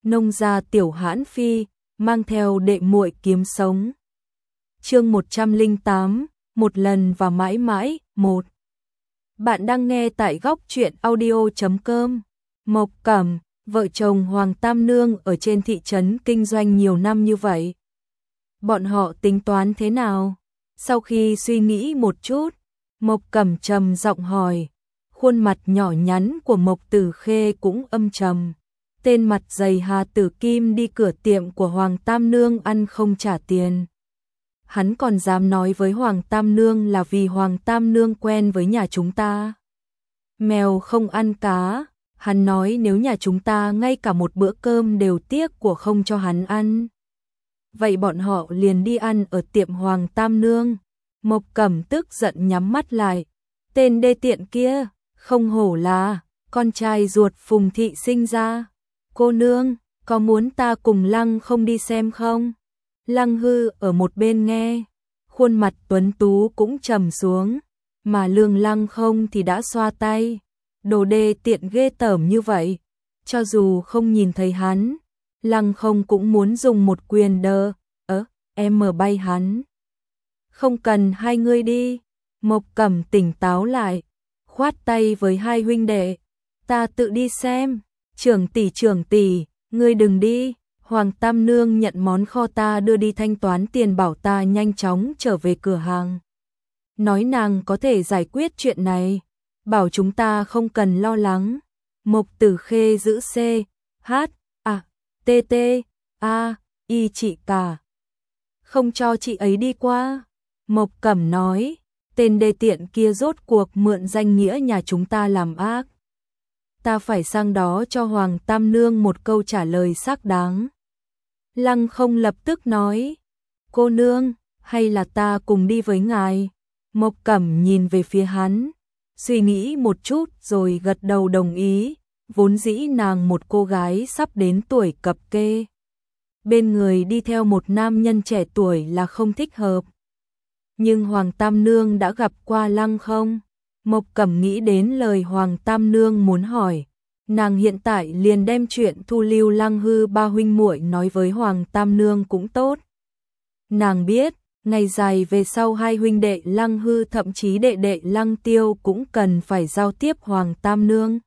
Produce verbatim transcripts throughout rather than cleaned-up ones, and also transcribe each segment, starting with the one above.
nông gia tiểu hãn phi, mang theo đệ muội kiếm sống. Chương một trăm lẻ tám, một lần và mãi mãi, một. Bạn đang nghe tại góc truyện audio chấm com. Mộc Cẩm, vợ chồng Hoàng Tam Nương ở trên thị trấn kinh doanh nhiều năm như vậy. Bọn họ tính toán thế nào? Sau khi suy nghĩ một chút, Mộc Cẩm trầm giọng hỏi. Khuôn mặt nhỏ nhắn của Mộc Tử Khê cũng âm trầm. Tên mặt dày Hà Tử Kim đi cửa tiệm của Hoàng Tam Nương ăn không trả tiền. Hắn còn dám nói với Hoàng Tam Nương là vì Hoàng Tam Nương quen với nhà chúng ta. Mèo không ăn cá, hắn nói nếu nhà chúng ta ngay cả một bữa cơm đều tiếc của không cho hắn ăn. Vậy bọn họ liền đi ăn ở tiệm Hoàng Tam Nương. Mộc Cẩm tức giận nhắm mắt lại. Tên đê tiện kia, không hổ là con trai ruột Phùng thị sinh ra. Cô nương, có muốn ta cùng Lăng không đi xem không? Lăng Hư ở một bên nghe, khuôn mặt tuấn tú cũng trầm xuống, mà Lương Lăng không thì đã xoa tay. Đồ đê tiện ghê tởm như vậy, cho dù không nhìn thấy hắn, Lăng không cũng muốn dùng một quyền đơ, ớ, em mở bay hắn. Không cần hai ngươi đi, Mộc Cẩm tỉnh táo lại, khoát tay với hai huynh đệ, ta tự đi xem, trưởng tỷ trưởng tỷ, ngươi đừng đi. Hoàng Tam Nương nhận món kho ta đưa đi thanh toán tiền bảo ta nhanh chóng trở về cửa hàng. Nói nàng có thể giải quyết chuyện này, bảo chúng ta không cần lo lắng. Mộc Tử Khê giữ C, H, A, T, T, A, Y chị cả. Không cho chị ấy đi qua. Mộc Cẩm nói, tên đê tiện kia rốt cuộc mượn danh nghĩa nhà chúng ta làm ác. Ta phải sang đó cho Hoàng Tam Nương một câu trả lời xác đáng. Lăng không lập tức nói, cô nương, hay là ta cùng đi với ngài? Mộc Cẩm nhìn về phía hắn, suy nghĩ một chút rồi gật đầu đồng ý, vốn dĩ nàng một cô gái sắp đến tuổi cập kê. Bên người đi theo một nam nhân trẻ tuổi là không thích hợp. Nhưng Hoàng Tam Nương đã gặp qua Lăng không? Mộc Cẩm nghĩ đến lời Hoàng Tam Nương muốn hỏi. Nàng hiện tại liền đem chuyện thu lưu Lăng Hư ba huynh muội nói với Hoàng Tam Nương cũng tốt. Nàng biết, ngày dài về sau hai huynh đệ Lăng Hư thậm chí đệ đệ Lăng Tiêu cũng cần phải giao tiếp Hoàng Tam Nương.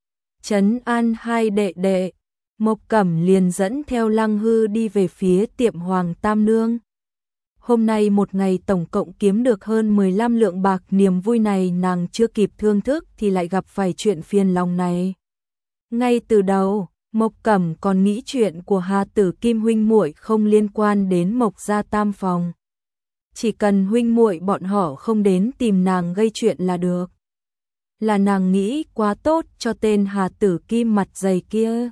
Trấn an hai đệ đệ, Mộc Cẩm liền dẫn theo Lăng Hư đi về phía tiệm Hoàng Tam Nương. Hôm nay một ngày tổng cộng kiếm được hơn mười lăm lượng bạc, niềm vui này nàng chưa kịp thưởng thức thì lại gặp phải chuyện phiền lòng này. Ngay từ đầu, Mộc Cẩm còn nghĩ chuyện của Hà Tử Kim huynh muội không liên quan đến Mộc gia tam phòng. Chỉ cần huynh muội bọn họ không đến tìm nàng gây chuyện là được. Là nàng nghĩ quá tốt cho tên Hà Tử Kim mặt dày kia.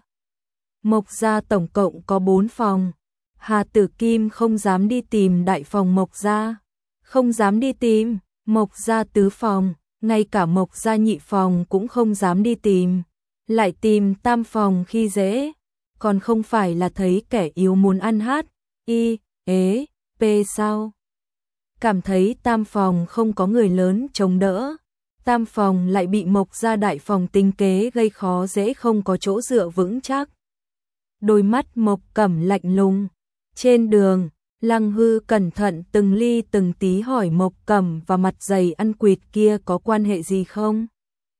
Mộc gia tổng cộng có bốn phòng. Hà Tử Kim không dám đi tìm đại phòng Mộc gia, không dám đi tìm Mộc gia tứ phòng, ngay cả Mộc gia nhị phòng cũng không dám đi tìm. Lại tìm tam phòng khi dễ, còn không phải là thấy kẻ yếu muốn ăn hát, y, ế, p sao? Cảm thấy tam phòng không có người lớn chống đỡ, tam phòng lại bị Mộc gia đại phòng tính kế gây khó dễ không có chỗ dựa vững chắc. Đôi mắt Mộc Cẩm lạnh lùng, trên đường, Lăng Hư cẩn thận từng ly từng tí hỏi Mộc Cẩm và mặt dày ăn quỵt kia có quan hệ gì không?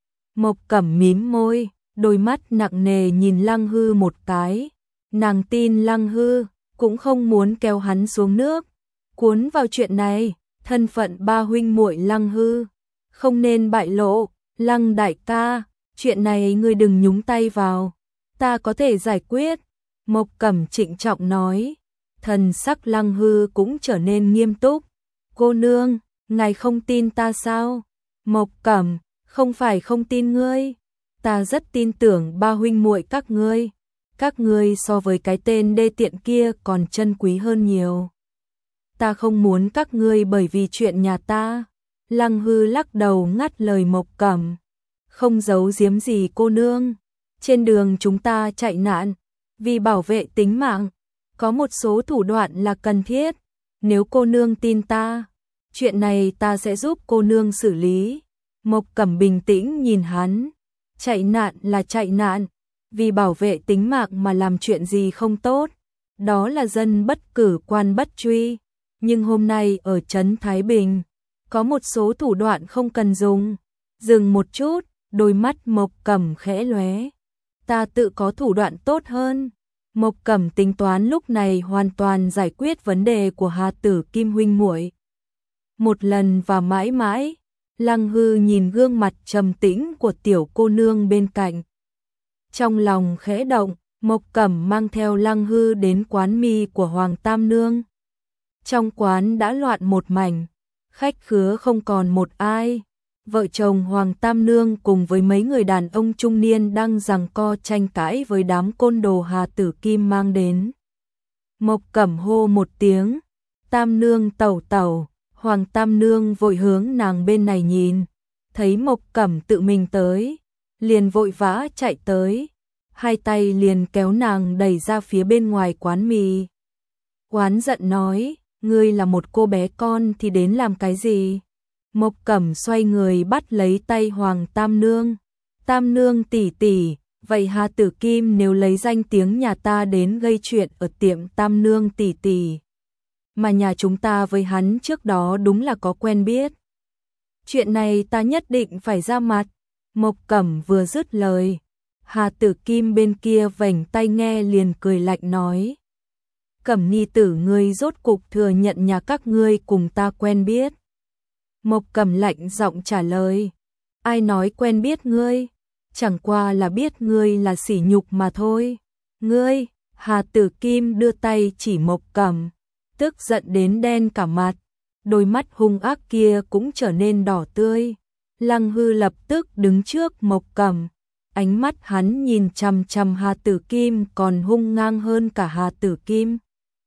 Mộc Cẩm mím môi, đôi mắt nặng nề nhìn Lăng Hư một cái. Nàng tin Lăng Hư, cũng không muốn kéo hắn xuống nước, cuốn vào chuyện này. Thân phận ba huynh muội Lăng Hư không nên bại lộ. Lăng đại ca, chuyện này ngươi đừng nhúng tay vào, ta có thể giải quyết. Mộc Cẩm trịnh trọng nói. Thần sắc Lăng Hư cũng trở nên nghiêm túc. Cô nương, ngài không tin ta sao? Mộc Cẩm, không phải không tin ngươi, ta rất tin tưởng ba huynh muội các ngươi. Các ngươi so với cái tên đê tiện kia còn chân quý hơn nhiều. Ta không muốn các ngươi bởi vì chuyện nhà ta. Lăng Hư lắc đầu ngắt lời Mộc Cẩm. Không giấu giếm gì cô nương. Trên đường chúng ta chạy nạn, vì bảo vệ tính mạng, có một số thủ đoạn là cần thiết. Nếu cô nương tin ta, chuyện này ta sẽ giúp cô nương xử lý. Mộc Cẩm bình tĩnh nhìn hắn. Chạy nạn là chạy nạn, vì bảo vệ tính mạng mà làm chuyện gì không tốt, đó là dân bất cử quan bất truy, nhưng hôm nay ở trấn Thái Bình, có một số thủ đoạn không cần dùng. Dừng một chút, đôi mắt Mộc Cẩm khẽ lóe. Ta tự có thủ đoạn tốt hơn. Mộc Cẩm tính toán lúc này hoàn toàn giải quyết vấn đề của Hà Tử Kim huynh muội. Một lần và mãi mãi, Lăng Hư nhìn gương mặt trầm tĩnh của tiểu cô nương bên cạnh. Trong lòng khẽ động, Mộc Cẩm mang theo Lăng Hư đến quán mì của Hoàng Tam Nương. Trong quán đã loạn một mảnh, khách khứa không còn một ai. Vợ chồng Hoàng Tam Nương cùng với mấy người đàn ông trung niên đang giằng co tranh cãi với đám côn đồ Hà Tử Kim mang đến. Mộc Cẩm hô một tiếng, Tam Nương tẩu tẩu, Hoàng Tam Nương vội hướng nàng bên này nhìn, thấy Mộc Cẩm tự mình tới, liền vội vã chạy tới, hai tay liền kéo nàng đẩy ra phía bên ngoài quán mì. Oán giận nói, ngươi là một cô bé con thì đến làm cái gì? Mộc Cẩm xoay người bắt lấy tay Hoàng Tam Nương. Tam Nương tỷ tỷ, vậy Hà Tử Kim nếu lấy danh tiếng nhà ta đến gây chuyện ở tiệm Tam Nương tỷ tỷ, mà nhà chúng ta với hắn trước đó đúng là có quen biết. Chuyện này ta nhất định phải ra mặt. Mộc Cẩm vừa dứt lời, Hà Tử Kim bên kia vểnh tay nghe liền cười lạnh nói. Cẩm nhi tử ngươi rốt cục thừa nhận nhà các ngươi cùng ta quen biết. Mộc Cẩm lạnh giọng trả lời. Ai nói quen biết ngươi? Chẳng qua là biết ngươi là sỉ nhục mà thôi. Ngươi, Hà Tử Kim đưa tay chỉ Mộc Cẩm, tức giận đến đen cả mặt. Đôi mắt hung ác kia cũng trở nên đỏ tươi. Lăng Hư lập tức đứng trước Mộc Cẩm. Ánh mắt hắn nhìn chằm chằm Hà Tử Kim còn hung ngang hơn cả Hà Tử Kim.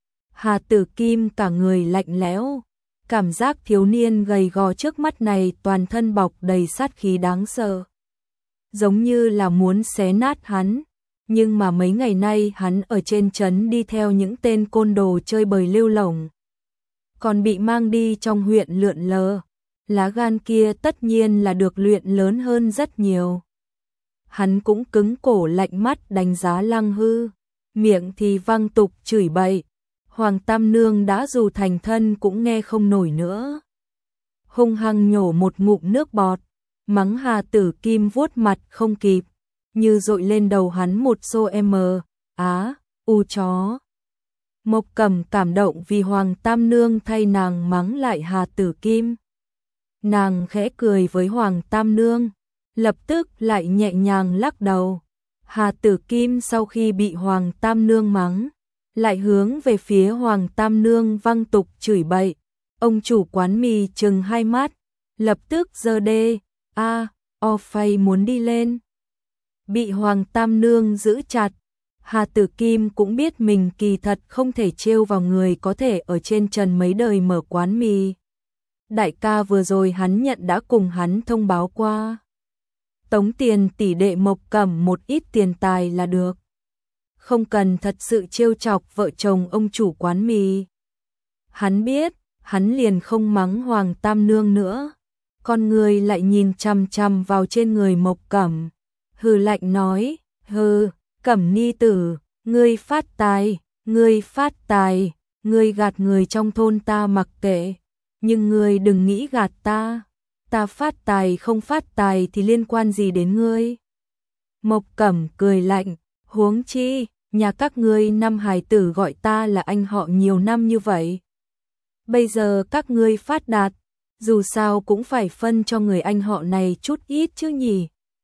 Hà Tử Kim cả người lạnh lẽo, cảm giác thiếu niên gầy gò trước mắt này toàn thân bọc đầy sát khí đáng sợ. Giống như là muốn xé nát hắn, nhưng mà mấy ngày nay hắn ở trên trấn đi theo những tên côn đồ chơi bời lêu lổng, còn bị mang đi trong huyện lượn lờ, lá gan kia tất nhiên là được luyện lớn hơn rất nhiều. Hắn cũng cứng cổ lạnh mắt đánh giá Lăng Hư, miệng thì văng tục chửi bậy. Hoàng Tam Nương đã dù thành thân cũng nghe không nổi nữa. Hung hăng nhổ một ngụm nước bọt, mắng Hà Tử Kim vuốt mặt không kịp, như dội lên đầu hắn một xô em á, u chó. Mộc Cẩm cảm động vì Hoàng Tam Nương thay nàng mắng lại Hà Tử Kim. Nàng khẽ cười với Hoàng Tam Nương, lập tức lại nhẹ nhàng lắc đầu. Hà Tử Kim sau khi bị Hoàng Tam Nương mắng, lại hướng về phía Hoàng Tam Nương văng tục chửi bậy. Ông chủ quán mì trừng hai mắt, lập tức giơ đê, a, o phay muốn đi lên. Bị Hoàng Tam Nương giữ chặt, Hà Tử Kim cũng biết mình kỳ thật không thể trêu vào người có thể ở trên trần mấy đời mở quán mì. Đại ca vừa rồi hắn nhận đã cùng hắn thông báo qua. Tống tiền tỷ đệ Mộc Cẩm một ít tiền tài là được. Không cần thật sự trêu chọc vợ chồng ông chủ quán mì. Hắn biết, hắn liền không mắng Hoàng Tam Nương nữa. Con người lại nhìn chằm chằm vào trên người Mộc Cẩm, hừ lạnh nói, hừ, Cẩm ni tử, ngươi phát tài, ngươi phát tài, ngươi gạt người trong thôn ta mặc kệ, nhưng ngươi đừng nghĩ gạt ta, ta phát tài không phát tài thì liên quan gì đến ngươi. Mộc Cẩm cười lạnh, huống chi, nhà các ngươi năm hài tử gọi ta là anh họ nhiều năm như vậy. Bây giờ các ngươi phát đạt, dù sao cũng phải phân cho người anh họ này chút ít chứ nhỉ.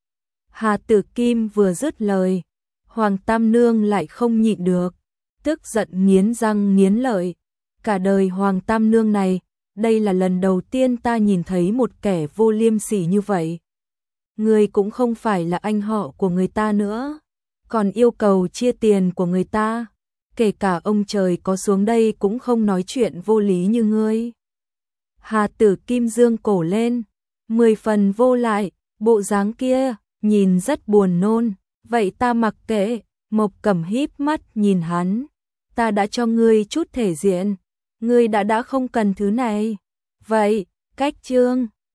Hà Tử Kim vừa dứt lời, Hoàng Tam Nương lại không nhịn được, tức giận nghiến răng nghiến lợi. Cả đời Hoàng Tam Nương này, đây là lần đầu tiên ta nhìn thấy một kẻ vô liêm sỉ như vậy. Người cũng không phải là anh họ của người ta nữa, còn yêu cầu chia tiền của người ta, kể cả ông trời có xuống đây cũng không nói chuyện vô lý như ngươi. Hà Tử Kim dương cổ lên, mười phần vô lại, bộ dáng kia, nhìn rất buồn nôn, vậy ta mặc kệ. Mộc Cẩm híp mắt nhìn hắn, ta đã cho ngươi chút thể diện, ngươi đã đã không cần thứ này, vậy, cách chương.